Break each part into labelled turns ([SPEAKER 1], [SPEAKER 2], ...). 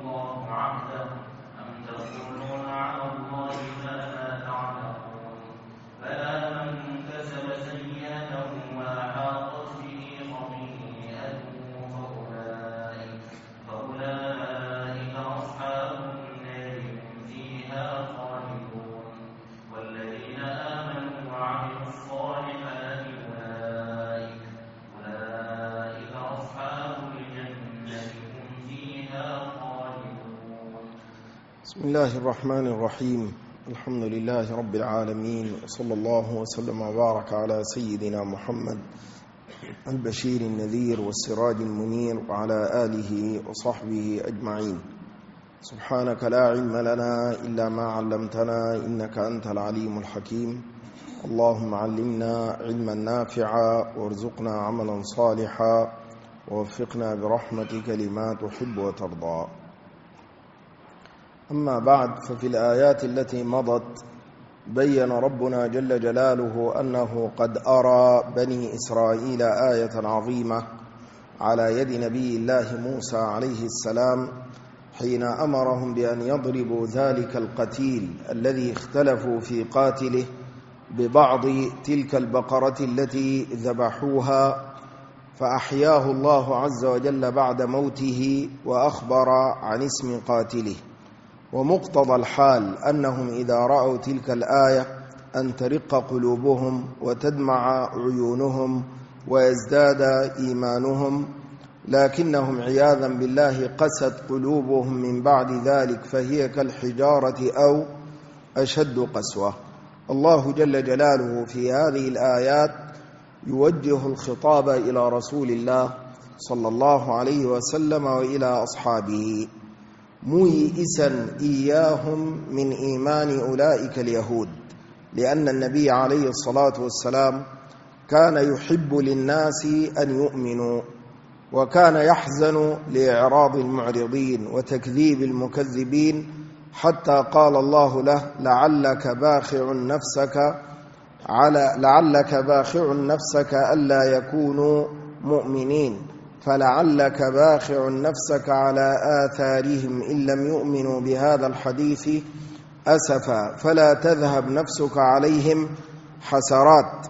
[SPEAKER 1] الله عهده أم تقولون على الله ما لا تعلمون بلى من كسب سيئة وأحاطت به خطيئته فأولئك أصحاب النار هم فيها خالدون والذين آمنوا وعملوا الصالحات أولئك أصحاب الجنة هم فيها خالدون.
[SPEAKER 2] بسم الله الرحمن الرحيم. الحمد لله رب العالمين، وصلى الله وسلم وبارك على سيدنا محمد البشير النذير والسراج المنير وعلى آله وصحبه أجمعين. سبحانك لا علم لنا إلا ما علمتنا إنك أنت العليم الحكيم. اللهم علمنا علما نافعا وارزقنا عملا صالحا ووفقنا برحمتك لما تحب وترضى. أما بعد، ففي الآيات التي مضت بين ربنا جل جلاله أنه قد أرى بني إسرائيل آية عظيمة على يد نبي الله موسى عليه السلام حين أمرهم بأن يضربوا ذلك القتيل الذي اختلفوا في قاتله ببعض تلك البقرة التي ذبحوها، فأحياه الله عز وجل بعد موته وأخبر عن اسم قاتله. ومقتضى الحال أنهم إذا رأوا تلك الآية أن ترق قلوبهم وتدمع عيونهم ويزداد إيمانهم، لكنهم عياذا بالله قست قلوبهم من بعد ذلك فهي كالحجارة أو أشد قسوة. الله جل جلاله في هذه الآيات يوجه الخطاب إلى رسول الله صلى الله عليه وسلم وإلى أصحابه ميئسا إياهم من إيمان أولئك اليهود، لأن النبي عليه الصلاة والسلام كان يحب للناس أن يؤمنوا، وكان يحزن لإعراض المعرضين وتكذيب المكذبين، حتى قال الله له لعلك باخع نفسك ألا يكونوا مؤمنين، فلعلك باخع نفسك على آثارهم إن لم يؤمنوا بهذا الحديث أسفا فلا تذهب نفسك عليهم حسرات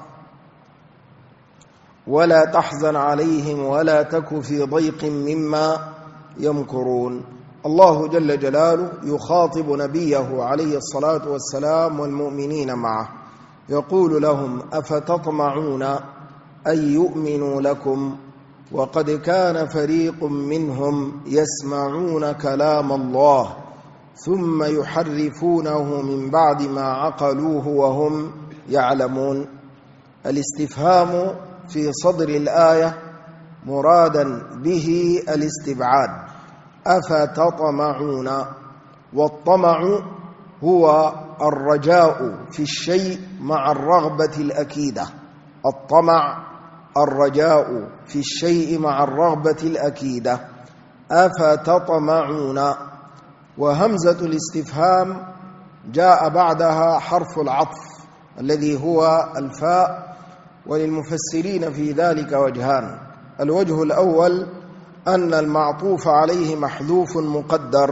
[SPEAKER 2] ولا تحزن عليهم ولا تك في ضيق مما يمكرون. الله جل جلاله يخاطب نبيه عليه الصلاة والسلام والمؤمنين معه، يقول لهم أفتطمعون أن يؤمنوا لكم وقد كان فريق منهم يسمعون كلام الله ثم يحرفونه من بعد ما عقلوه وهم يعلمون. الاستفهام في صدر الآية مرادا به الاستبعاد، أفتطمعون، والطمع هو الرجاء في الشيء مع الرغبة الأكيدة. الطمع الرجاء في الشيء مع الرغبة الأكيدة. أفتطمعون، وهمزة الاستفهام جاء بعدها حرف العطف الذي هو الفاء، وللمفسرين في ذلك وجهان. الوجه الأول أن المعطوف عليه محذوف مقدر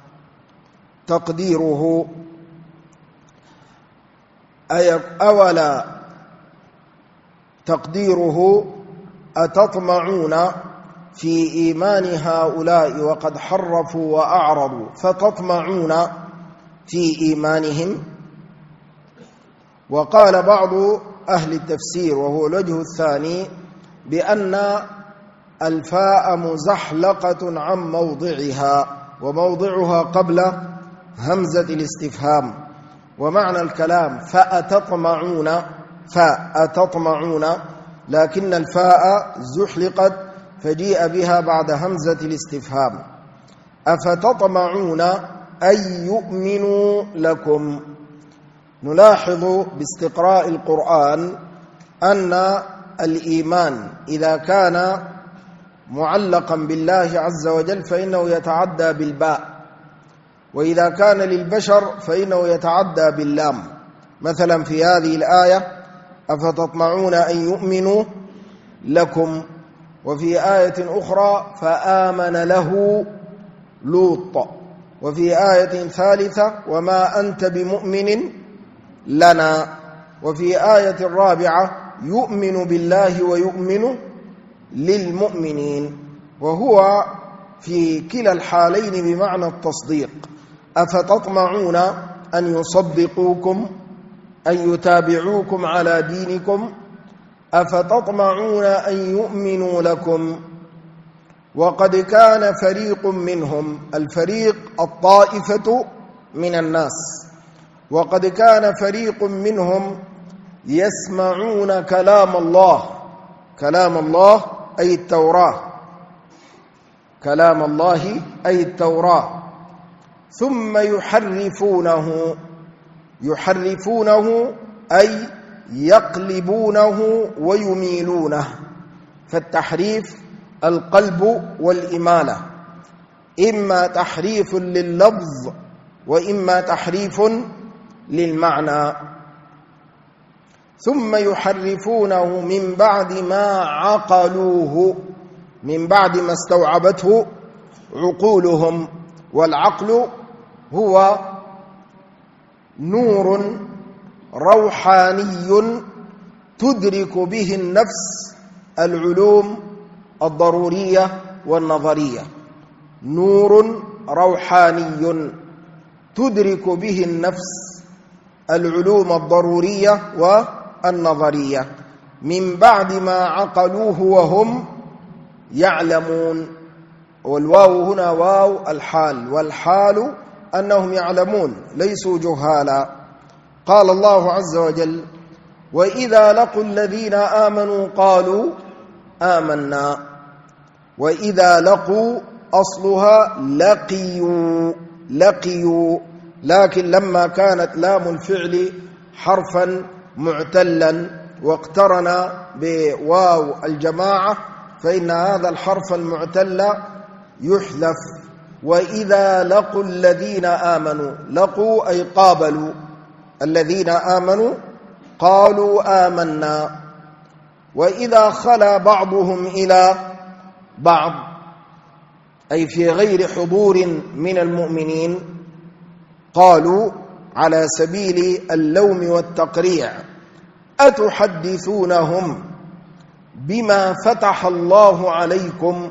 [SPEAKER 2] تقديره أتطمعون في إيمان هؤلاء وقد حرفوا وأعرضوا فتطمعون في إيمانهم. وقال بعض أهل التفسير وهو الوجه الثاني بأن الفاء مزحلقة عن موضعها، وموضعها قبل همزة الاستفهام، ومعنى الكلام فأتطمعون، لكن الفاء زحلقت فجيء بها بعد همزة الاستفهام. أفتطمعون أن يؤمنوا لكم. نلاحظ باستقراء القرآن أن الإيمان إذا كان معلقا بالله عز وجل فإنه يتعدى بالباء، وإذا كان للبشر فإنه يتعدى باللام. مثلا في هذه الآية أفتطمعون أن يؤمنوا لكم، وفي آية أخرى فآمن له لوط. وفي آية ثالثة وما أنت بمؤمن لنا. وفي آية رابعة يؤمن بالله ويؤمن للمؤمنين، وهو في كلا الحالين بمعنى التصديق. أفتطمعون أن يصدقوكم أن يتابعوكم على دينكم؟ أفتطمعون أن يؤمنوا لكم؟ وقد كان فريق منهم، الفريق الطائفة من الناس، وقد كان فريق منهم يسمعون كلام الله، كلام الله أي التوراة، كلام الله أي التوراة، ثم يحرفونه أي يقلبونه ويميلونه. فالتحريف القلب والإمالة، إما تحريف لللفظ وإما تحريف للمعنى. ثم يحرفونه من بعد ما عقلوه، من بعد ما استوعبته عقولهم. والعقل هو نور روحاني تدرك به النفس العلوم الضرورية والنظرية، نور روحاني تدرك به النفس العلوم الضرورية والنظرية من بعد ما عقلوه وهم يعلمون. والواو هنا واو الحال، والحال أنهم يعلمون ليسوا جهالا. قال الله عز وجل: وإذا لقوا الذين آمنوا قالوا آمنا. وإذا لقوا أصلها لقيوا، لكن لما كانت لام الفعل حرفا معتلا واقترن بواو الجماعة فإن هذا الحرف المعتل يحذف. وإذا لقوا الذين آمنوا، لقوا أي قابلوا الذين آمنوا قالوا آمنا. وإذا خلا بعضهم إلى بعض أي في غير حضور من المؤمنين قالوا على سبيل اللوم والتقريع: أتحدثونهم بما فتح الله عليكم؟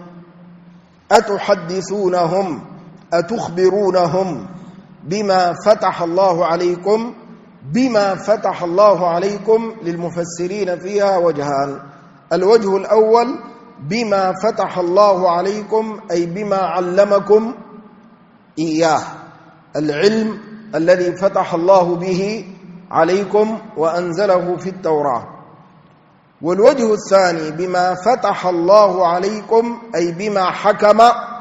[SPEAKER 2] أتحدثونهم أتخبرونهم بما فتح الله عليكم؟ بما فتح الله عليكم للمفسرين فيها وجهان: الوجه الأول بما فتح الله عليكم أي بما علمكم إياه، العلم الذي فتح الله به عليكم وأنزله في التوراة. والوجه الثاني بما فتح الله عليكم أي بما حكم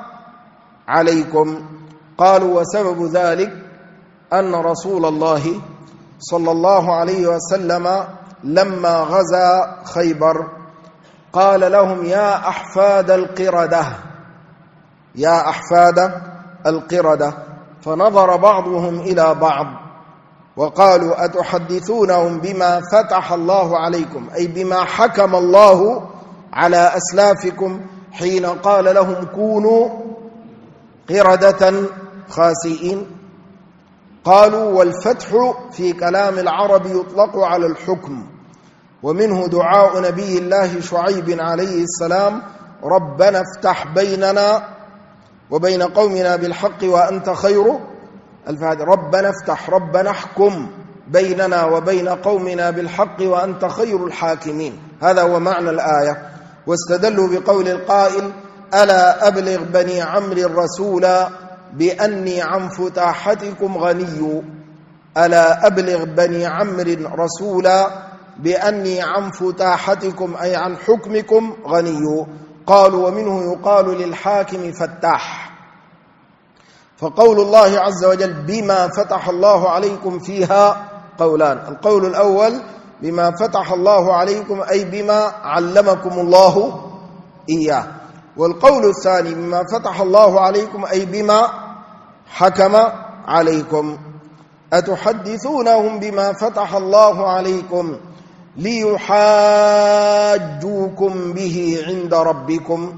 [SPEAKER 2] عليكم. قالوا: وسبب ذلك أن رسول الله صلى الله عليه وسلم لما غزا خيبر قال لهم: يا أحفاد القردة، يا أحفاد القردة. فنظر بعضهم إلى بعض وقالوا: أتحدثونهم بما فتح الله عليكم أي بما حكم الله على أسلافكم حين قال لهم كونوا قردة خاسئين. قالوا: والفتح في كلام العرب يطلق على الحكم، ومنه دعاء نبي الله شعيب عليه السلام: ربنا افتح بيننا وبين قومنا بالحق وأنت خير الفاتحين. ربنا افتح، ربنا احكم بيننا وبين قومنا بالحق وأنت خير الحاكمين. هذا هو معنى الآية. واستدلوا بقول القائل: ألا أبلغ بني عمرو الرسول بأني عن فتاحتكم غني. ألا أبلغ بني عمرو رسولا بأني عن فتاحتكم أي عن حكمكم غني. قالوا: ومنه يقال للحاكم فتاح. فقول الله عز وجل بما فتح الله عليكم فيها قولان: القول الأول بما فتح الله عليكم أي بما علمكم الله إياه، والقول الثاني بما فتح الله عليكم أي بما حكم عليكم. أتحدثونهم بما فتح الله عليكم ليحاجوكم به عند ربكم.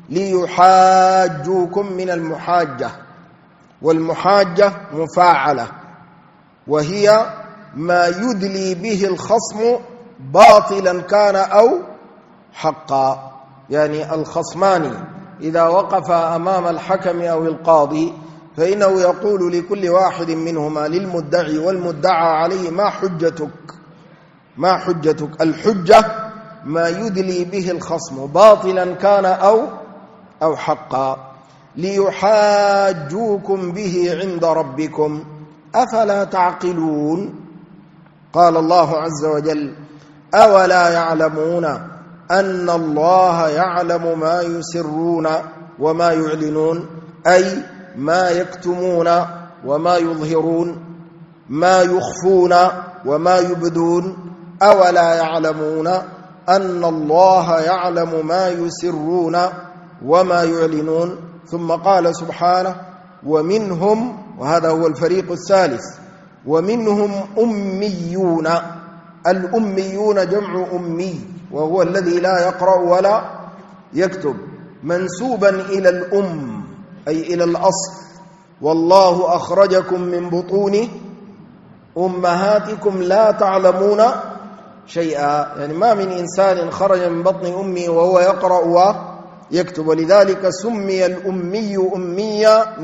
[SPEAKER 2] ليحاجوكم من المحاجة، والمحاجة مفاعلة، وهي ما يدلي به الخصم باطلا كان أو حقا. يعني الخصمان إذا وقفا أمام الحكم أو القاضي فإنه يقول لكل واحد منهما للمدعي والمدعى عليه: ما حجتك؟ ما حجتك؟ الحجة ما يدلي به الخصم باطلا كان أو حقا. ليحاجوكم به عند ربكم أفلا تعقلون. قال الله عز وجل: أولا يعلمون أن الله يعلم ما يسرون وما يعلنون، أي ما يكتمون وما يظهرون، ما يخفون وما يبدون. أولا يعلمون أن الله يعلم ما يسرون وما يعلنون. ثم قال سبحانه: ومنهم، وهذا هو الفريق الثالث، ومنهم أميون. الأميون جمع أمي، وهو الذي لا يقرأ ولا يكتب، منسوبا إلى الأم أي إلى الأصل. والله أخرجكم من بطون أمهاتكم لا تعلمون شيئا. يعني ما من إنسان خرج من بطن أمه وهو يقرأ ويكتب، ولذلك سمي الأمي أميا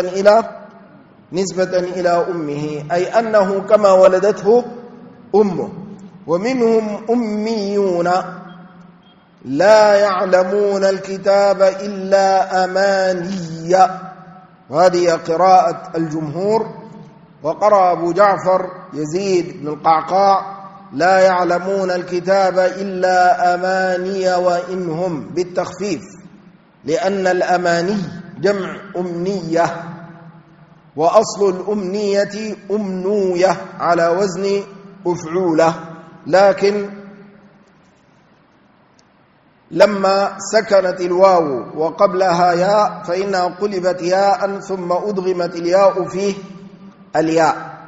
[SPEAKER 2] نسبة إلى أمه، أي أنه كما ولدته أمه. ومنهم أميون لا يعلمون الكتاب إلا أماني، وهذه قراءة الجمهور. وقرأ أبو جعفر يزيد بن القعقاع: لا يعلمون الكتاب إلا أماني وإنهم، بالتخفيف، لأن الأماني جمع أمنية، وأصل الأمنية أمنوية على وزن أفعولة، لكن لما سكنت الواو وقبلها ياء فإنها قلبت ياء ثم أدغمت الياء فيه الياء.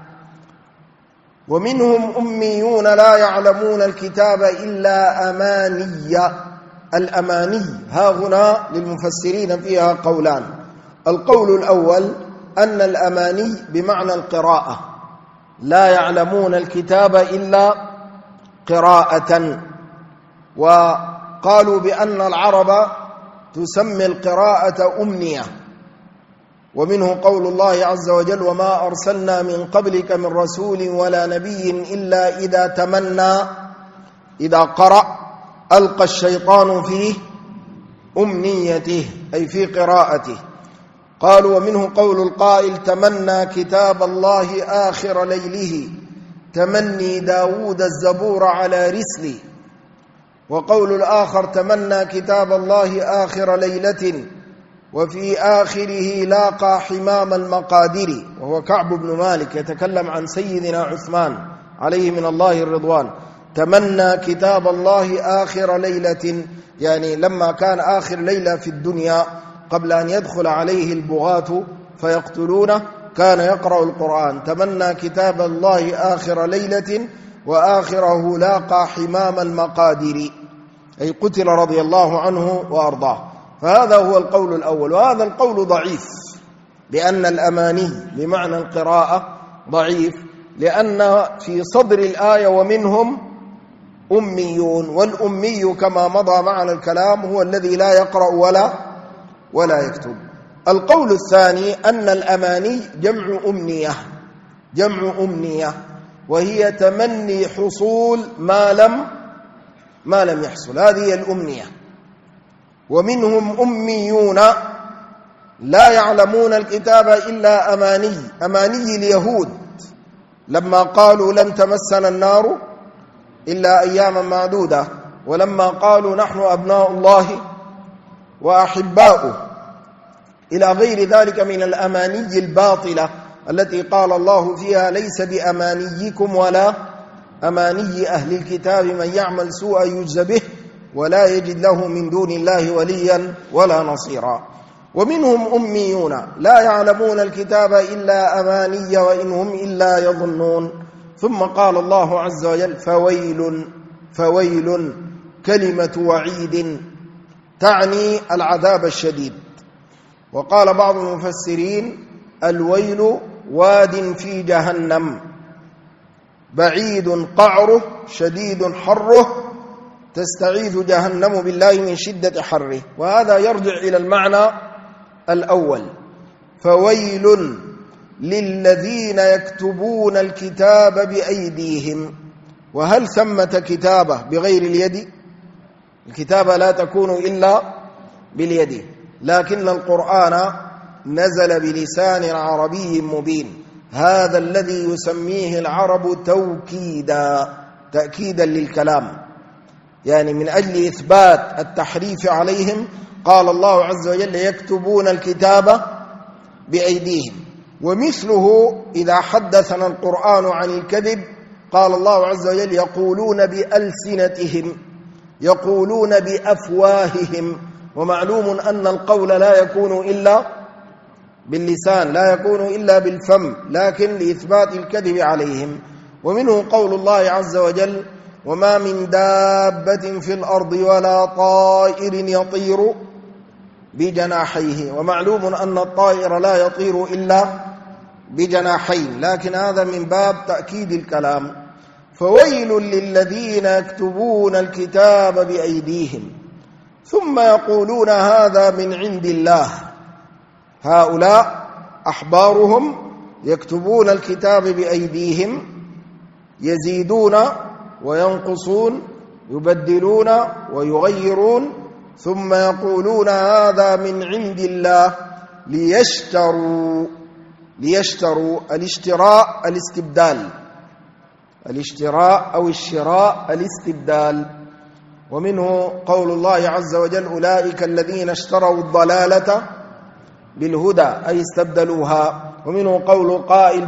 [SPEAKER 2] ومنهم أميون لا يعلمون الكتاب إلا أماني. الأماني ها هنا للمفسرين فيها قولان. القول الأول أن الأماني بمعنى القراءة، لا يعلمون الكتاب إلا قراءة، وقالوا بأن العرب تسمي القراءة أمنية. ومنه قول الله عز وجل: وما أرسلنا من قبلك من رسول ولا نبي إلا إذا تمنى إذا قرأ ألقى الشيطان في أمنيته، أي في قراءته. قالوا: ومنه قول القائل: تمنى كتاب الله آخر ليله تمني داود الزبور على رسلي. وقول الآخر: تمنى كتاب الله آخر ليلة وفي آخره لاقى حمام المقادير. وهو كعب بن مالك يتكلم عن سيدنا عثمان عليه من الله الرضوان. تمنى كتاب الله آخر ليلة، يعني لما كان آخر ليلة في الدنيا قبل أن يدخل عليه البغاة فيقتلونه كان يقرأ القرآن. تمنى كتاب الله آخر ليلة وآخره لاقى حمام المقادير، أي قتل رضي الله عنه وأرضاه. فهذا هو القول الأول، وهذا القول ضعيف، لأن الأماني بمعنى القراءة ضعيف، لأن في صدر الآية ومنهم أميون، والأمي كما مضى معنا الكلام هو الذي لا يقرأ ولا يكتب. القول الثاني أن الأماني جمع أمنية، وهي تمني حصول ما لم يحصل، هذه الأمنية. ومنهم أميون لا يعلمون الكتاب إلا أماني اليهود لما قالوا لن تمسنا النار إلا أياما معدودة، ولما قالوا نحن أبناء الله وأحباؤه، إلى غير ذلك من الأماني الباطلة التي قال الله فيها: ليس بأمانيكم ولا أماني أهل الكتاب من يعمل سوءا يجز به ولا يجد له من دون الله وليا ولا نصيرا. ومنهم أميون لا يعلمون الكتاب إلا أماني وإن هم إلا يظنون. ثم قال الله عز وجل: فويل كلمة وعيد تعني العذاب الشديد. وقال بعض المفسرين: الويل واد في جهنم بعيد قعره شديد حره تستعيذ جهنم بالله من شدة حره. وهذا يرجع إلى المعنى الأول: فويل للذين يكتبون الكتاب بأيديهم. وهل ثمة كتابة بغير اليد؟ الكتابة لا تكون إلا باليد، لكن القرآن نزل بلسان عربي مبين، هذا الذي يسميه العرب تأكيدا للكلام، يعني من أجل إثبات التحريف عليهم قال الله عز وجل: يكتبون الكتاب بأيديهم. ومثله إذا حدثنا القرآن عن الكذب قال الله عز وجل: يقولون بألسنتهم، يقولون بأفواههم. ومعلوم أن القول لا يكون إلا باللسان، لا يكون إلا بالفم، لكن لإثبات الكذب عليهم. ومنه قول الله عز وجل: وما من دابة في الأرض ولا طائر يطير بجناحيه. ومعلوم أن الطائر لا يطير إلا بجناحين، لكن هذا من باب تأكيد الكلام. فويل للذين يكتبون الكتاب بأيديهم ثم يقولون هذا من عند الله. هؤلاء أحبارهم يكتبون الكتاب بأيديهم، يزيدون وينقصون، يبدلون ويغيرون، ثم يقولون هذا من عند الله ليشتروا الاشتراء الاستبدال، الاشتراء أو الشراء الاستبدال. ومنه قول الله عز وجل: أولئك الذين اشتروا الضلالة بالهدى، أي استبدلوها. ومنه قول قائل: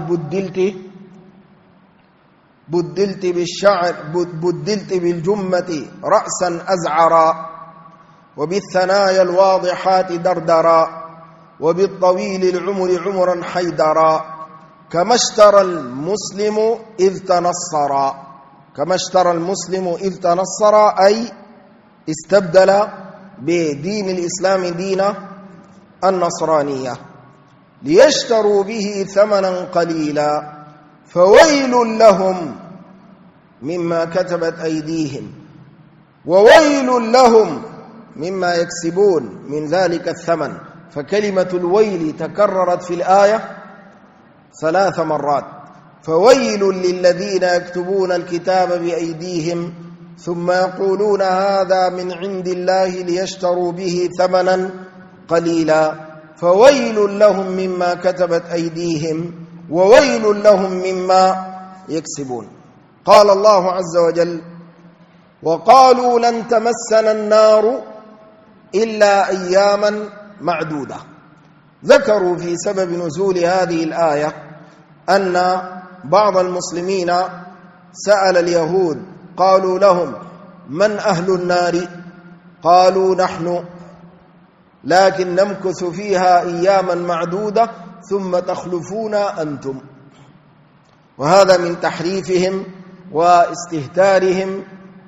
[SPEAKER 2] بدلت بالشعر، بدلت بالجمة رأسا أزعرا، وبالثنايا الواضحات دردرا، وبالطويل العمر عمرا حيدرا، كما اشترى المسلم إذ تنصرا. كما اشترى المسلم إذ تنصرا، أي استبدل بدين الإسلام دين النصرانية، ليشتروا به ثمنا قليلا. فويل لهم مما كتبت أيديهم وويل لهم مما يكسبون من ذلك الثمن. فكلمة الويل تكررت في الآية 3 مرات: فويل للذين يكتبون الكتاب بأيديهم ثم يقولون هذا من عند الله ليشتروا به ثمنا قليلا، فويل لهم مما كتبت أيديهم وويل لهم مما يكسبون. قال الله عز وجل: وقالوا لن تمسنا النار إلا أياما معدودة. ذكروا في سبب نزول هذه الآية أن بعض المسلمين سأل اليهود، قالوا لهم: من أهل النار؟ قالوا: نحن، لكن نمكث فيها أياما معدودة ثم تخلفون أنتم. وهذا من تحريفهم واستهتارهم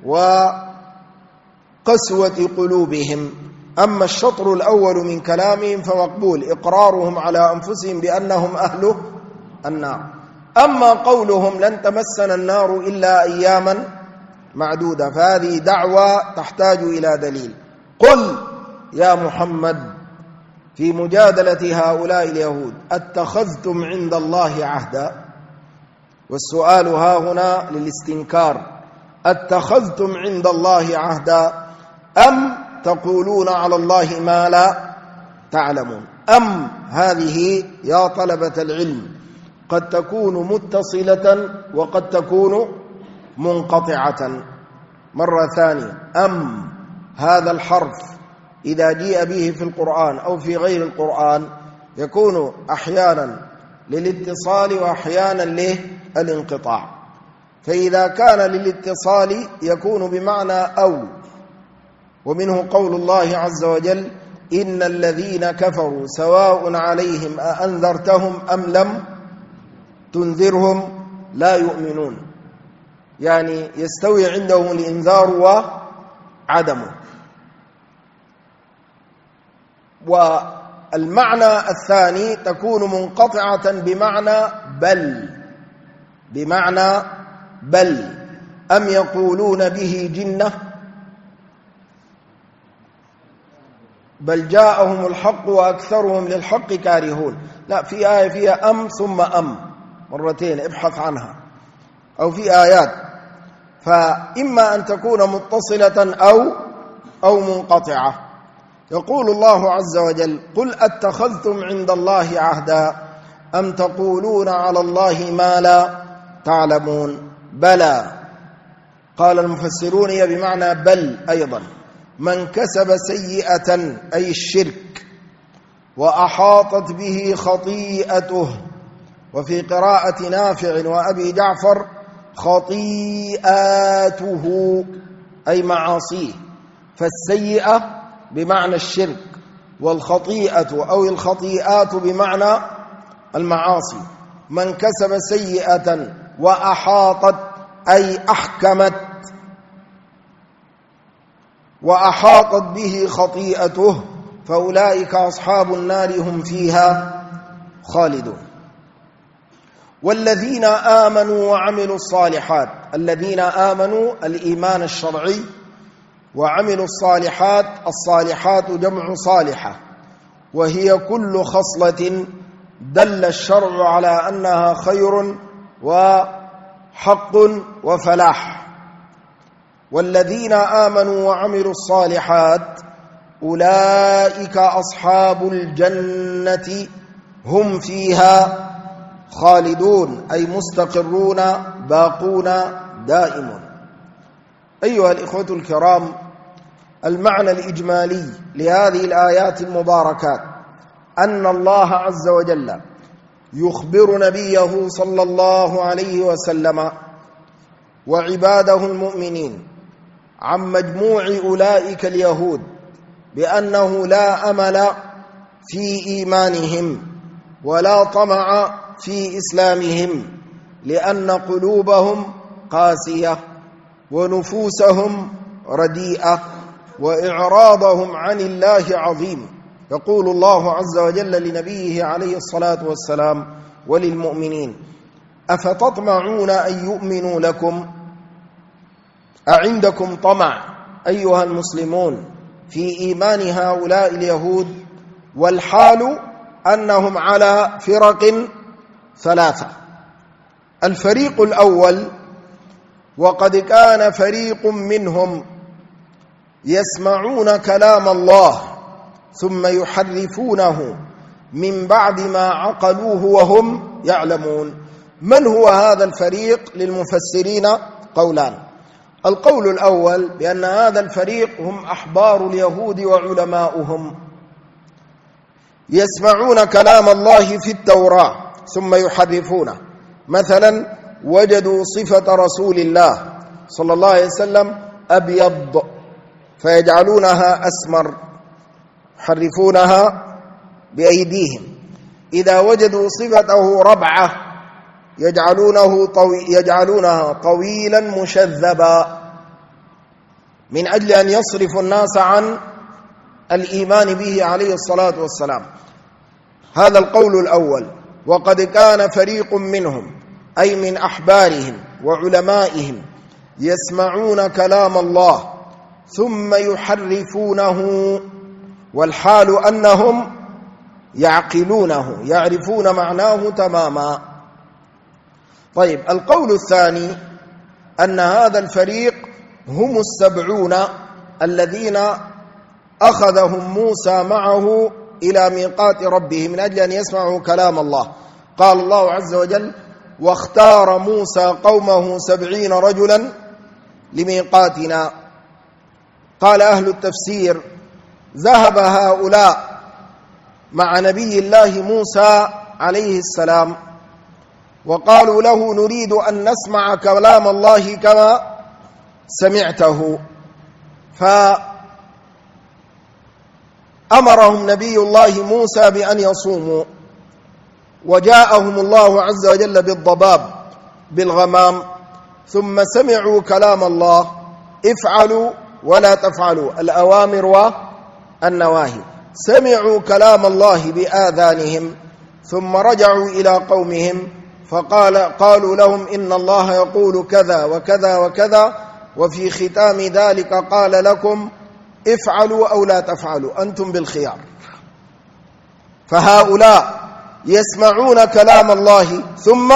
[SPEAKER 2] وقسوة قلوبهم. أما الشطر الأول من كلامهم فمقبول، إقرارهم على أنفسهم بأنهم أهل النار. أما قولهم لن تمسنا النار إلا أياما معدودة فهذه دعوة تحتاج إلى دليل. قل يا محمد في مجادلة هؤلاء اليهود: اتخذتم عند الله عهدا؟ والسؤال ها هنا للاستنكار: اتخذتم عند الله عهدا أم تقولون على الله ما لا تعلمون؟ أم هذه يا طلبة العلم قد تكون متصلة وقد تكون منقطعة. مرة ثانية: أم هذا الحرف إذا جيء به في القرآن أو في غير القرآن يكون أحيانا للاتصال وأحيانا للانقطاع. فإذا كان للاتصال يكون بمعنى أو. ومنه قول الله عز وجل: إن الذين كفروا سواء عليهم أأنذرتهم أم لم تنذرهم لا يؤمنون، يعني يستوي عندهم الإنذار وعدمه. والمعنى الثاني تكون منقطعة بمعنى بل أم يقولون به جنة بل جاءهم الحق وأكثرهم للحق كارهون. لا، في آية فيها أم ثم أم مرتين، ابحث عنها، أو في آيات، فإما أن تكون متصلة أو منقطعة. يقول الله عز وجل: قل أتخذتم عند الله عهدا أم تقولون على الله ما لا تعلمون. بلى، قال المفسرون هي بمعنى بل أيضا. من كسب سيئة أي الشرك وأحاطت به خطيئته، وفي قراءة نافع وأبي جعفر خطيئاته أي معاصيه، فالسيئة بمعنى الشرك، والخطيئة أو الخطيئات بمعنى المعاصي. من كسب سيئة وأحاطت أي أحكمت وأحاطت به خطيئته فأولئك أصحاب النار هم فيها خالدون. والذين آمنوا وعملوا الصالحات، الذين آمنوا الإيمان الشرعي، وعملوا الصالحات، الصالحات جمع صالحة، وهي كل خصلة دل الشرع على أنها خير وحق وفلاح. والذين آمنوا وعملوا الصالحات أولئك أصحاب الجنة هم فيها خالدون أي مستقرون باقون دائمون. أيها الإخوة الكرام، المعنى الإجمالي لهذه الآيات المباركات أن الله عز وجل يخبر نبيه صلى الله عليه وسلم وعباده المؤمنين عن مجموع أولئك اليهود بأنه لا أمل في إيمانهم ولا طمع في إسلامهم، لأن قلوبهم قاسية ونفوسهم رديئة وإعراضهم عن الله عظيم. يقول الله عز وجل لنبيه عليه الصلاة والسلام وللمؤمنين: أفتطمعون أن يؤمنوا لكم؟ أعندكم طمع أيها المسلمون في إيمان هؤلاء اليهود، والحال أنهم على فرق ثلاثة. الفريق الأول: وقد كان فريق منهم يسمعون كلام الله ثم يحرفونه من بعد ما عقلوه وهم يعلمون. من هو هذا الفريق؟ للمفسرين قولان. القول الأول بأن هذا الفريق هم أحبار اليهود وعلماؤهم، يسمعون كلام الله في التوراة ثم يحرفونه. مثلا وجدوا صفة رسول الله صلى الله عليه وسلم أبيض فيجعلونها أسمر، يحرفونها بأيديهم. إذا وجدوا صفته ربعة يجعلونها طويلا مشذبا من أجل أن يصرفوا الناس عن الإيمان به عليه الصلاة والسلام. هذا القول الأول. وقد كان فريق منهم أي من أحبارهم وعلمائهم يسمعون كلام الله ثم يحرفونه، والحال أنهم يعقلونه، يعرفون معناه تماما. طيب، القول الثاني أن هذا الفريق هم 70 الذين أخذهم موسى معه إلى ميقات ربه من أجل أن يسمعوا كلام الله. قال الله عز وجل: واختار موسى قومه 70 رجلا لميقاتنا. قال أهل التفسير: ذهب هؤلاء مع نبي الله موسى عليه السلام وقالوا له: نريد أن نسمع كلام الله كما سمعته، فأمرهم نبي الله موسى بأن يصوموا، وجاءهم الله عز وجل بالضباب بالغمام، ثم سمعوا كلام الله: افعلوا ولا تفعلوا، الأوامر والنواهي. سمعوا كلام الله بآذانهم ثم رجعوا إلى قومهم قالوا لهم إن الله يقول كذا وكذا وكذا، وفي ختام ذلك قال لكم افعلوا أو لا تفعلوا أنتم بالخيار. فهؤلاء يسمعون كلام الله ثم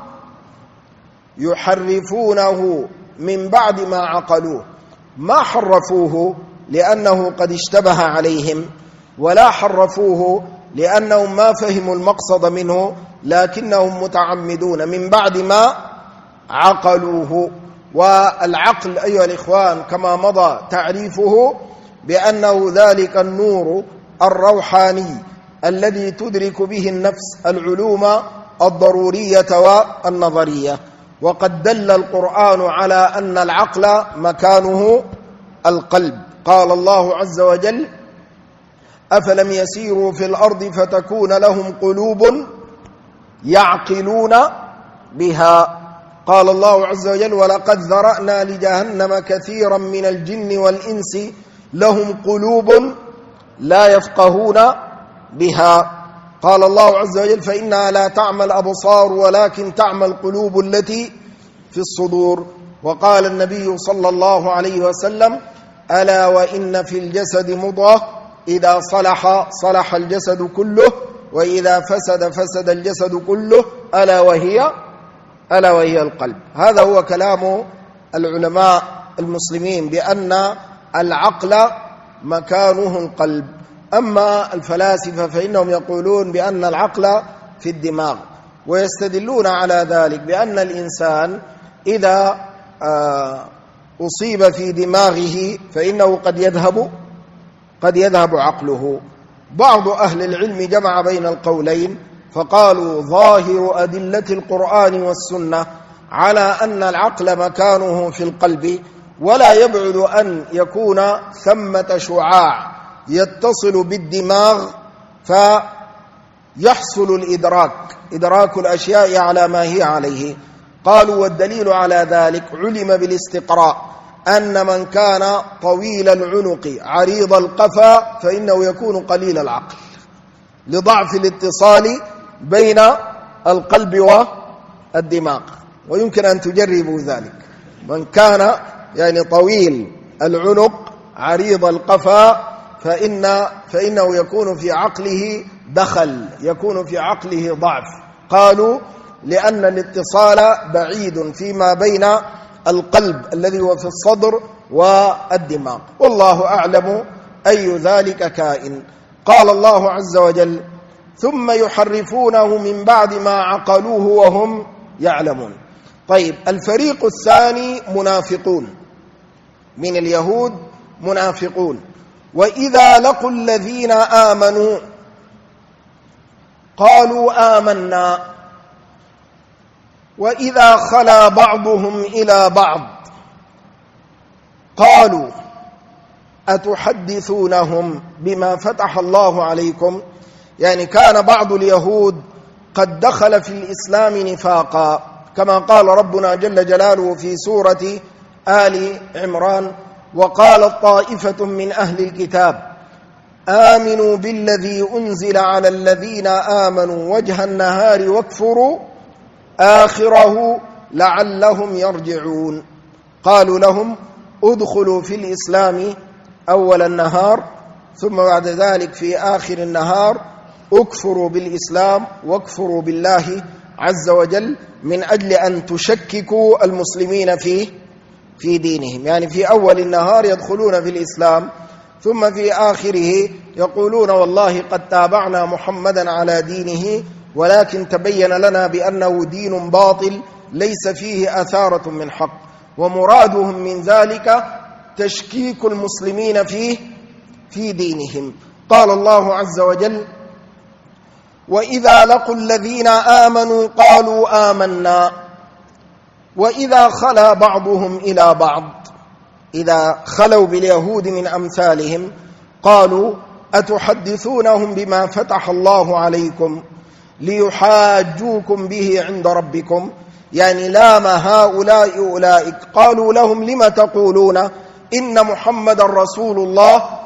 [SPEAKER 2] يحرفونه من بعد ما عقلوه، ما حرفوه لأنه قد اشتبه عليهم، ولا حرفوه لأنهم ما فهموا المقصد منه، لكنهم متعمدون من بعد ما عقلوه. والعقل أيها الإخوان كما مضى تعريفه بأنه ذلك النور الروحاني الذي تدرك به النفس العلوم الضرورية والنظرية. وقد دل القرآن على أن العقل مكانه القلب. قال الله عز وجل: أفلم يسيروا في الأرض فتكون لهم قلوب يعقلون بها. قال الله عز وجل: ولقد ذرأنا لجهنم كثيرا من الجن والإنس لهم قلوب لا يفقهون بها. قال الله عز وجل: فإنها لا تعمى الأبصار ولكن تعمى القلوب التي في الصدور. وقال النبي صلى الله عليه وسلم: ألا وإن في الجسد مضغة إذا صلح صلح الجسد كله وإذا فسد فسد الجسد كله ألا وهي القلب. هذا هو كلام العلماء المسلمين بأن العقل مكانه القلب. أما الفلاسفة فإنهم يقولون بأن العقل في الدماغ، ويستدلون على ذلك بأن الإنسان إذا أصيب في دماغه فإنه قد يذهب عقله. بعض أهل العلم جمع بين القولين فقالوا: ظاهر أدلة القرآن والسنة على أن العقل مكانه في القلب، ولا يبعد أن يكون ثمة شعاع يتصل بالدماغ فيحصل إدراك الأشياء على ما هي عليه. قالوا: والدليل على ذلك علم بالاستقراء أن من كان طويل العنق عريض القفا فإنه يكون قليل العقل، لضعف الاتصال بين القلب والدماغ. ويمكن أن تجربوا ذلك. من كان طويل العنق عريض القفا فإنه يكون في عقله دخل، يكون في عقله ضعف. قالوا: لأن الاتصال بعيد فيما بين القلب الذي هو في الصدر والدماغ، والله أعلم أي ذلك كائن. قال الله عز وجل: ثم يحرفونه من بعد ما عقلوه وهم يعلمون. طيب، الفريق الثاني منافقون من اليهود، منافقون. وإذا لقوا الذين آمنوا قالوا آمنا، وإذا خلا بعضهم إلى بعض قالوا أتحدثونهم بما فتح الله عليكم. يعني كان بعض اليهود قد دخل في الإسلام نفاقا، كما قال ربنا جل جلاله في سورة آل عمران: وقالت طائفة من أهل الكتاب آمنوا بالذي أنزل على الذين آمنوا وجه النهار واكفروا آخره لعلهم يرجعون. قالوا لهم ادخلوا في الإسلام أول النهار ثم بعد ذلك في آخر النهار اكفروا بالإسلام واكفروا بالله عز وجل، من أجل أن تشككوا المسلمين في دينهم. يعني في أول النهار يدخلون في الإسلام، ثم في آخره يقولون والله قد تابعنا محمدا على دينه ولكن تبين لنا بأنه دين باطل ليس فيه أثارة من حق. ومرادهم من ذلك تشكيك المسلمين في دينهم. قال الله عز وجل: وإذا لقوا الذين آمنوا قالوا آمنا، وإذا خلا بعضهم إلى بعض، إذا خلوا باليهود من أمثالهم قالوا أتحدثونهم بما فتح الله عليكم ليحاجوكم به عند ربكم. يعني لام هؤلاء أولئك، قالوا لهم لم تقولون إن محمد رسول الله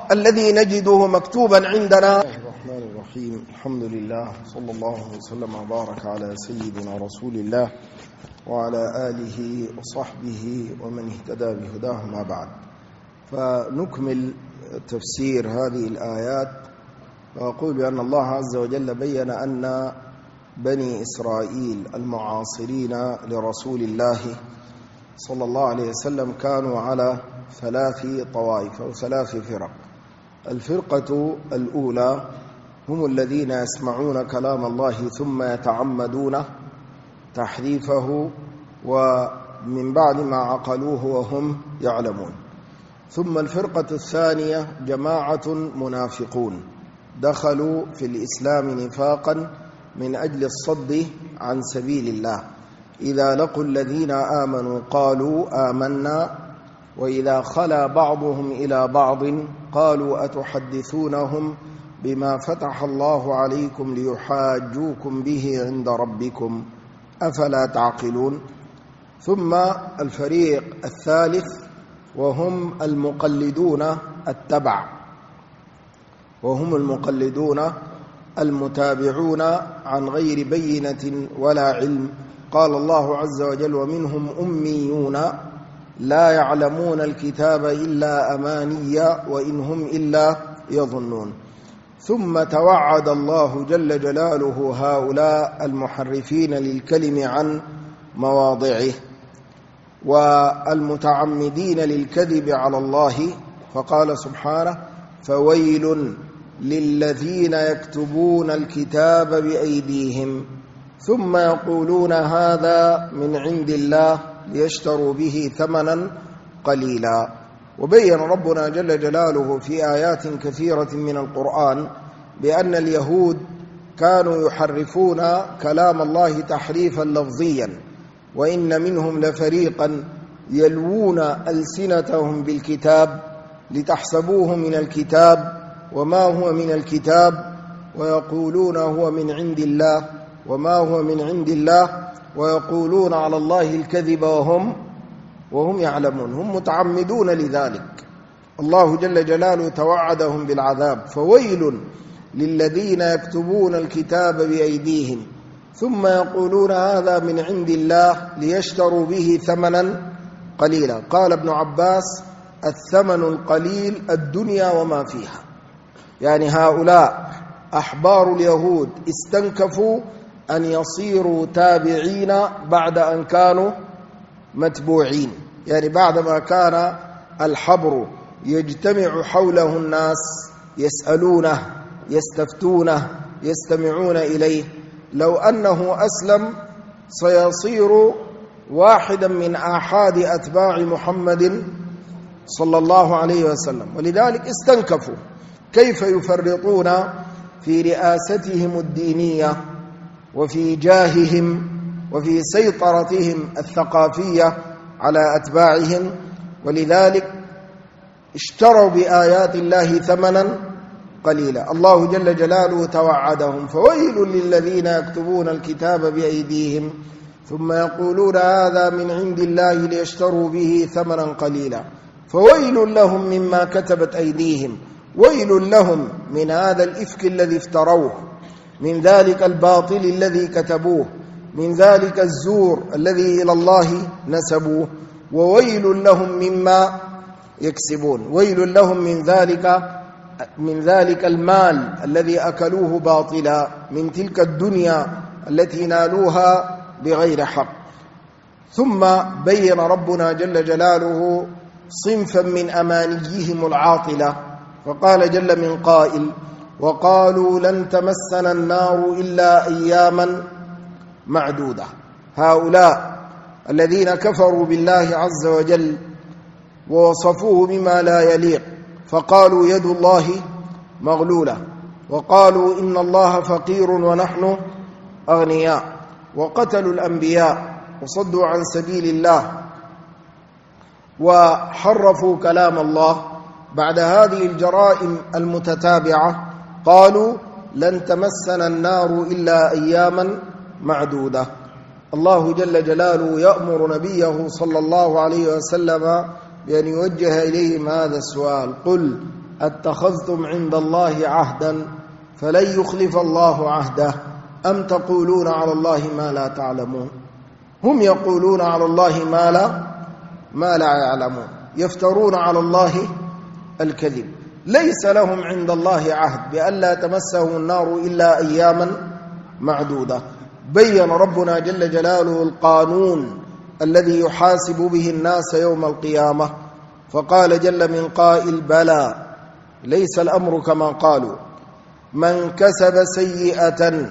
[SPEAKER 2] الذي نجده مكتوبا عندنا. بسم الله الرحمن الرحيم. الحمد لله، صلى الله وسلم وبارك على سيدنا رسول الله وعلى آله وصحبه ومن اهتدى بهداه ما بعد. فنكمل تفسير هذه الآيات، وأقول بأن الله عز وجل بيّن أن بني إسرائيل المعاصرين لرسول الله صلى الله عليه وسلم كانوا على 3 طوائف أو 3 فرق. الفرقة الأولى هم الذين يسمعون كلام الله ثم يتعمدون تحريفه ومن بعد ما عقلوه وهم يعلمون. ثم الفرقة الثانية جماعة منافقون دخلوا في الإسلام نفاقا من أجل الصد عن سبيل الله، إذا لقوا الذين آمنوا قالوا آمنا، وإذا خلا بعضهم إلى بعض قالوا أتحدثونهم بما فتح الله عليكم ليحاجوكم به عند ربكم أفلا تعقلون. ثم الفريق الثالث وهم المقلدون التبع، وهم المقلدون المتابعون عن غير بينة ولا علم. قال الله عز وجل ومنهم أميون لا يعلمون الكتاب إلا أماني وإن هم إلا يظنون. ثم توعد الله جل جلاله هؤلاء المحرفين للكلم عن مواضعه والمتعمدين للكذب على الله، فقال سبحانه فويل للذين يكتبون الكتاب بأيديهم ثم يقولون هذا من عند الله ليشتروا به ثمنا قليلا. وبين ربنا جل جلاله في آيات كثيرة من القرآن بأن اليهود كانوا يحرفون كلام الله تحريفا لفظيا، وإن منهم لفريقا يلوون ألسنتهم بالكتاب لتحسبوه من الكتاب وما هو من الكتاب ويقولون هو من عند الله وما هو من عند الله ويقولون على الله الكذب وهم يعلمون. هم متعمدون لذلك. الله جل جلاله توعدهم بالعذاب فويل للذين يكتبون الكتاب بأيديهم ثم يقولون هذا من عند الله ليشتروا به ثمنا قليلا. قال ابن عباس الثمن القليل الدنيا وما فيها، يعني هؤلاء أحبار اليهود استنكفوا أن يصيروا تابعين بعد أن كانوا متبوعين، يعني بعدما كان الحبر يجتمع حوله الناس يسألونه يستفتونه يستمعون إليه، لو أنه أسلم سيصير واحدا من آحاد أتباع محمد صلى الله عليه وسلم. ولذلك استنكفوا كيف يفرطون في رئاستهم الدينية وفي جاههم وفي سيطرتهم الثقافية على أتباعهم، ولذلك اشتروا بآيات الله ثمنا قليلا. الله جل جلاله توعدهم فويل للذين يكتبون الكتاب بأيديهم ثم يقولون هذا من عند الله ليشتروا به ثمنا قليلا فويل لهم مما كتبت أيديهم ويل لهم من هذا الإفك الذي افتروه، من ذلك الباطل الذي كتبوه، من ذلك الزور الذي إلى الله نسبوه، وويل لهم مما يكسبون، ويل لهم من ذلك المال الذي أكلوه باطلا، من تلك الدنيا التي نالوها بغير حق. ثم بين ربنا جل جلاله صنفا من أمانيهم العاطلة، فقال جل من قائل وقالوا لن تمسنا النار إلا أياما معدودة. هؤلاء الذين كفروا بالله عز وجل ووصفوه بما لا يليق، فقالوا يد الله مغلولة، وقالوا إن الله فقير ونحن أغنياء، وقتلوا الأنبياء وصدوا عن سبيل الله وحرفوا كلام الله. بعد هذه الجرائم المتتابعة قالوا لن تمسنا النار إلا أياما معدودة. الله جل جلاله يأمر نبيه صلى الله عليه وسلم بأن يوجه إليهم هذا السؤال قل اتخذتم عند الله عهدا فلن يخلف الله عهده أم تقولون على الله ما لا تعلمون. هم يقولون على الله ما لا يعلمون، يفترون على الله الكذب. ليس لهم عند الله عهد بأن لا تمسهم النار إلا أياما معدودة. بين ربنا جل جلاله القانون الذي يحاسب به الناس يوم القيامة، فقال جل من قائل: بلى ليس الأمر كما قالوا، من كسب سيئة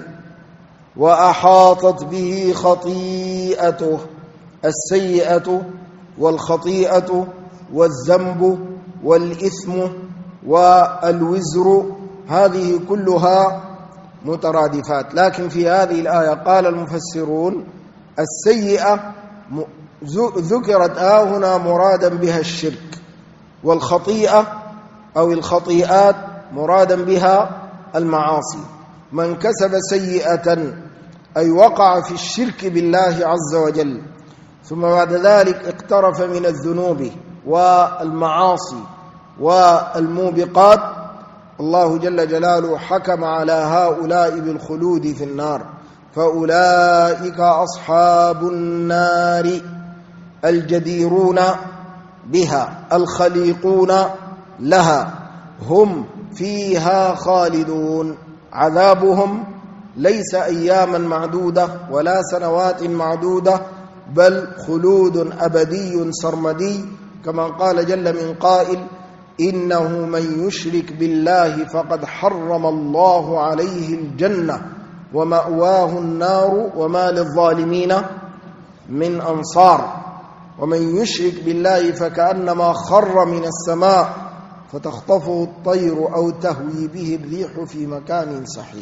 [SPEAKER 2] وأحاطت به خطيئته. السيئة والخطيئة والذنب والإثم والوزر هذه كلها مترادفات، لكن في هذه الآية قال المفسرون السيئة ذكرت هنا مرادا بها الشرك، والخطيئة أو الخطيئات مرادا بها المعاصي. من كسب سيئة أي وقع في الشرك بالله عز وجل، ثم بعد ذلك اقترف من الذنوب والمعاصي والموبقات، الله جل جلاله حكم على هؤلاء بالخلود في النار، فأولئك أصحاب النار الجديرون بها الخليقون لها هم فيها خالدون. عذابهم ليس أياما معدودة ولا سنوات معدودة، بل خلود أبدي سرمدي، كما قال جل من قائل: إنه من يشرك بالله فقد حرم الله عليه الجنة ومأواه النار وما للظالمين من أنصار. ومن يشرك بالله فكأنما خر من السماء فتخطفه الطير أو تهوي به الريح في مكان سحيق.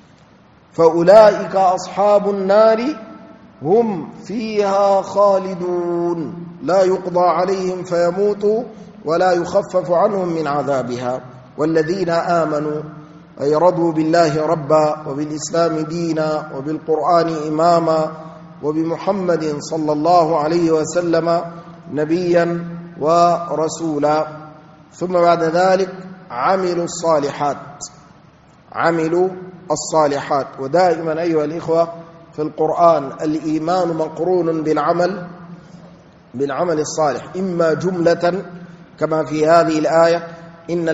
[SPEAKER 2] فأولئك أصحاب النار هم فيها خالدون، لا يقضى عليهم فيموتوا ولا يخفف عنهم من عذابها. والذين آمنوا أي رضوا بالله ربا وبالإسلام دينا وبالقرآن إماما وبمحمد صلى الله عليه وسلم نبيا ورسولا، ثم بعد ذلك عملوا الصالحات. ودائما أيها الإخوة في القرآن الإيمان مقرون بالعمل الصالح، إما جملة كما في هذه الآية: إن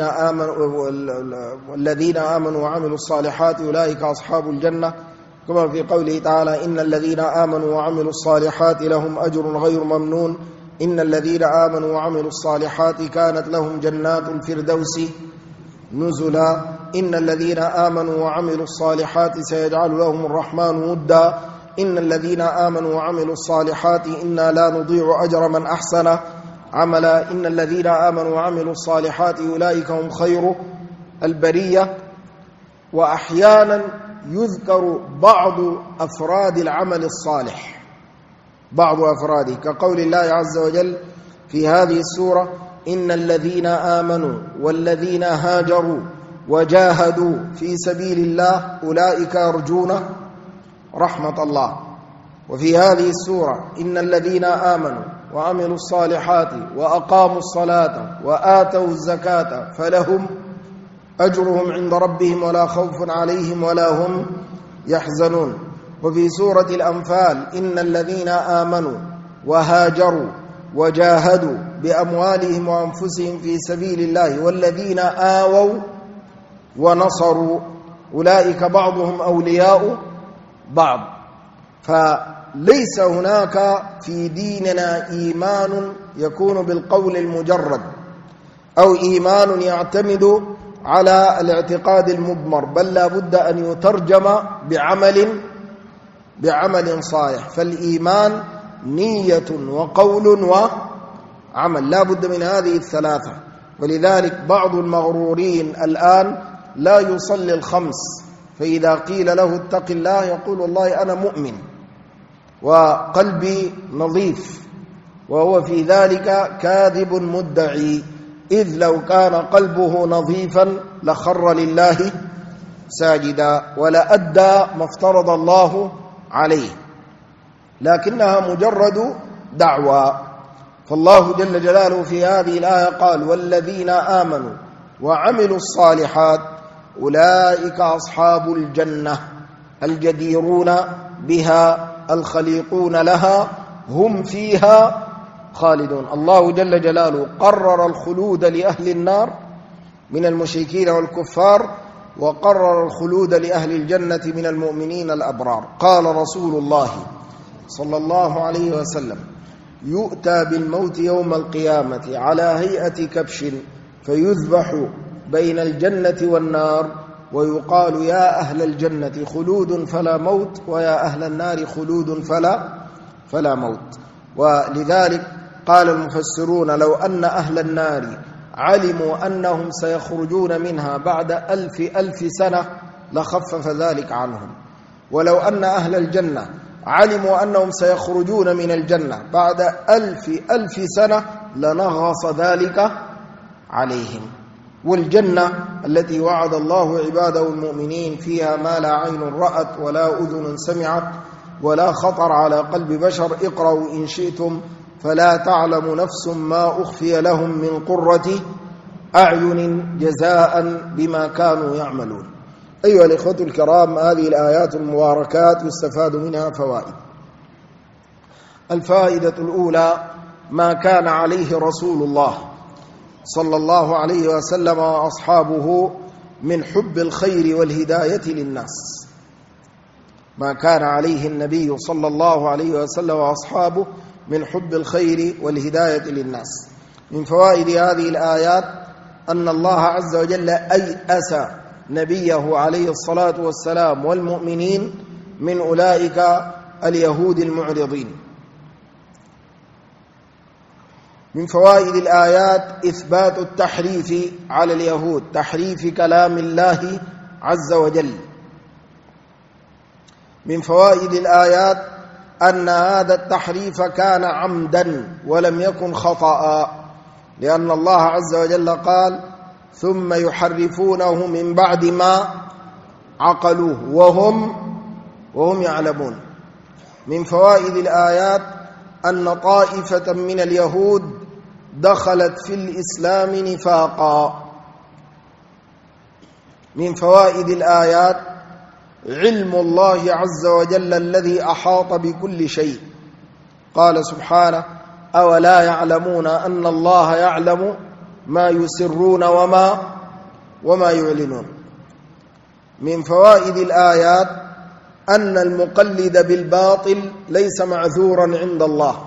[SPEAKER 2] الذين آمنوا وعملوا الصالحات أولئك أصحاب الجنة، كما في قوله تعالى: إن الذين آمنوا وعملوا الصالحات لهم أجر غير ممنون، إن الذين آمنوا وعملوا الصالحات كانت لهم جنات الفردوس نزلا، إن الذين آمنوا وعملوا الصالحات سيجعل لهم الرحمن ودا، إن الذين آمنوا وعملوا الصالحات إنا لا نضيع أجر من أحسن عملا، إن الذين آمنوا وعملوا الصالحات أولئك هم خير البرية. وأحيانا يذكر بعض أفراد العمل الصالح، بعض أفراده، كقول الله عز وجل في هذه السورة: إن الذين آمنوا والذين هاجروا وجاهدوا في سبيل الله أولئك يرجون رحمة الله. وفي هذه السورة: إن الذين آمنوا وعملوا الصالحات وأقاموا الصلاة وآتوا الزكاة فلهم أجرهم عند ربهم ولا خوف عليهم ولا هم يحزنون. وفي سورة الأنفال: إن الذين آمنوا وهاجروا وجاهدوا بأموالهم وأنفسهم في سبيل الله والذين آووا ونصروا أولئك بعضهم أولياء بعض. فليس هناك في ديننا إيمان يكون بالقول المجرد أو إيمان يعتمد على الاعتقاد المضمر، بل لا بد أن يترجم بعمل صالح. فالإيمان نية وقول وعمل، لا بد من هذه الثلاثة. ولذلك بعض المغرورين الآن لا يصلي الخمس، فإذا قيل له اتق الله يقول والله أنا مؤمن وقلبي نظيف، وهو في ذلك كاذب مدعي، إذ لو كان قلبه نظيفا لخر لله ساجدا ولأدى ما افترض الله عليه، لكنها مجرد دعوى. فالله جل جلاله في هذه الآية قال: والذين آمنوا وعملوا الصالحات أولئك أصحاب الجنة الجديرون بها الخليقون لها هم فيها خالدون. الله جل جلاله قرر الخلود لأهل النار من المشركين والكفار، وقرر الخلود لأهل الجنة من المؤمنين الأبرار. قال رسول الله صلى الله عليه وسلم: يؤتى بالموت يوم القيامة على هيئة كبش فيذبح بين الجنة والنار، ويقال: يا أهل الجنة خلود فلا موت، ويا أهل النار خلود فلا موت. ولذلك قال المفسرون: لو أن أهل النار علموا أنهم سيخرجون منها بعد 1000 سنة لخفف ذلك عنهم، ولو أن أهل الجنة علموا أنهم سيخرجون من الجنة بعد 1000 سنة لنغص ذلك عليهم. والجنة التي وعد الله عباده المؤمنين فيها ما لا عين رأت ولا أذن سمعت ولا خطر على قلب بشر. اقرأوا إن شئتم فلا تعلم نفس ما أخفي لهم من قرة أعين جزاء بما كانوا يعملون. أيها الإخوة الكرام، هذه الآيات المباركات يستفاد منها فوائد. الفائدة الأولى: ما كان عليه رسول الله صلى الله عليه وسلم وأصحابه من حب الخير والهداية للناس. ما كان عليه النبي صلى الله عليه وسلم وأصحابه من حب الخير والهداية للناس. من فوائد هذه الآيات أن الله عز وجل أيأس نبيه عليه الصلاة والسلام والمؤمنين من أولئك اليهود المعرضين. من فوائد الآيات إثبات التحريف على اليهود، تحريف كلام الله عز وجل. من فوائد الآيات أن هذا التحريف كان عمدا ولم يكن خطأ، لأن الله عز وجل قال: ثم يحرفونه من بعد ما عقلوه وهم يعلمون. من فوائد الآيات أن طائفة من اليهود دخلت في الإسلام نفاقا. من فوائد الآيات علم الله عز وجل الذي أحاط بكل شيء. قال سبحانه: أولا يعلمون أن الله يعلم ما يسرون وما يعلنون. من فوائد الآيات أن المقلد بالباطل ليس معذورا عند الله.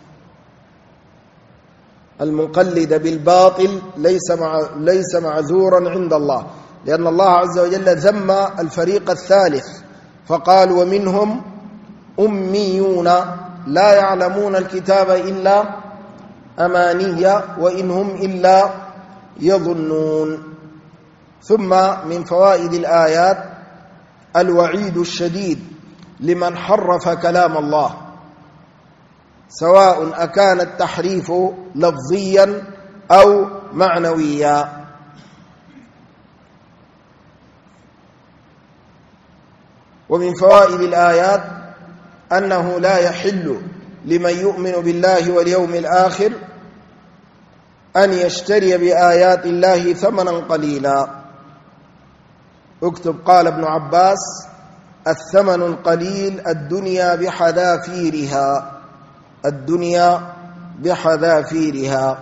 [SPEAKER 2] المقلد بالباطل ليس معذورا عند الله، لأن الله عز وجل ذم الفريق الثالث فقال: ومنهم أميون لا يعلمون الكتاب إلا أماني وإن هم إلا يظنون. ثم من فوائد الآيات الوعيد الشديد لمن حرف كلام الله، سواء أكان التحريف لفظيا أو معنويا. ومن فوائد الآيات أنه لا يحل لمن يؤمن بالله واليوم الآخر أن يشتري بآيات الله ثمنا قليلا. اكتب: قال ابن عباس: الثمن القليل الدنيا بحذافيرها، الدنيا بحذافيرها.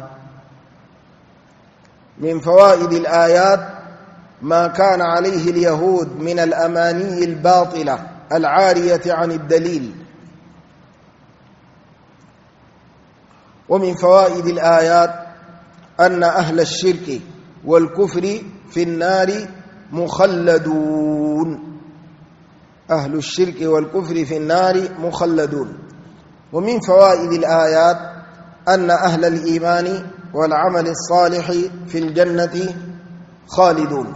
[SPEAKER 2] من فوائد الآيات ما كان عليه اليهود من الأماني الباطلة العارية عن الدليل. ومن فوائد الآيات أن أهل الشرك والكفر في النار مخلدون. أهل الشرك والكفر في النار مخلدون. ومن فوائد الآيات أن أهل الإيمان والعمل الصالح في الجنة خالدون.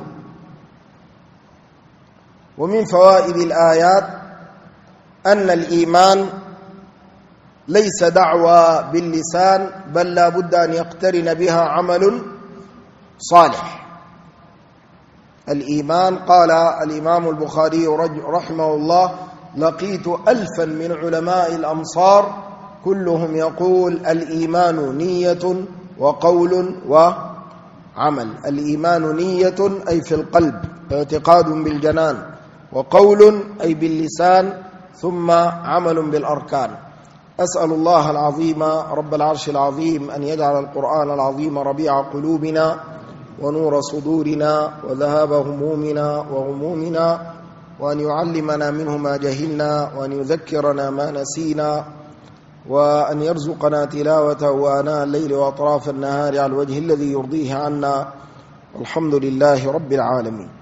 [SPEAKER 2] ومن فوائد الآيات أن الإيمان ليس دعوى باللسان، بل لا بد أن يقترن بها عمل صالح. الإيمان، قال الإمام البخاري رحمه الله: لقيت 1000 من علماء الأمصار كلهم يقول الإيمان نية وقول عمل. الإيمان نية أي في القلب، اعتقاد بالجنان، وقول أي باللسان، ثم عمل بالأركان. أسأل الله العظيم رب العرش العظيم أن يجعل القرآن العظيم ربيع قلوبنا ونور صدورنا وذهاب همومنا وغمومنا، وأن يعلمنا منه ما جهلنا، وأن يذكرنا ما نسينا، وأن يرزقنا تلاوته آناء الليل وأطراف النهار على الوجه الذي يرضيه عنا. الحمد لله رب العالمين.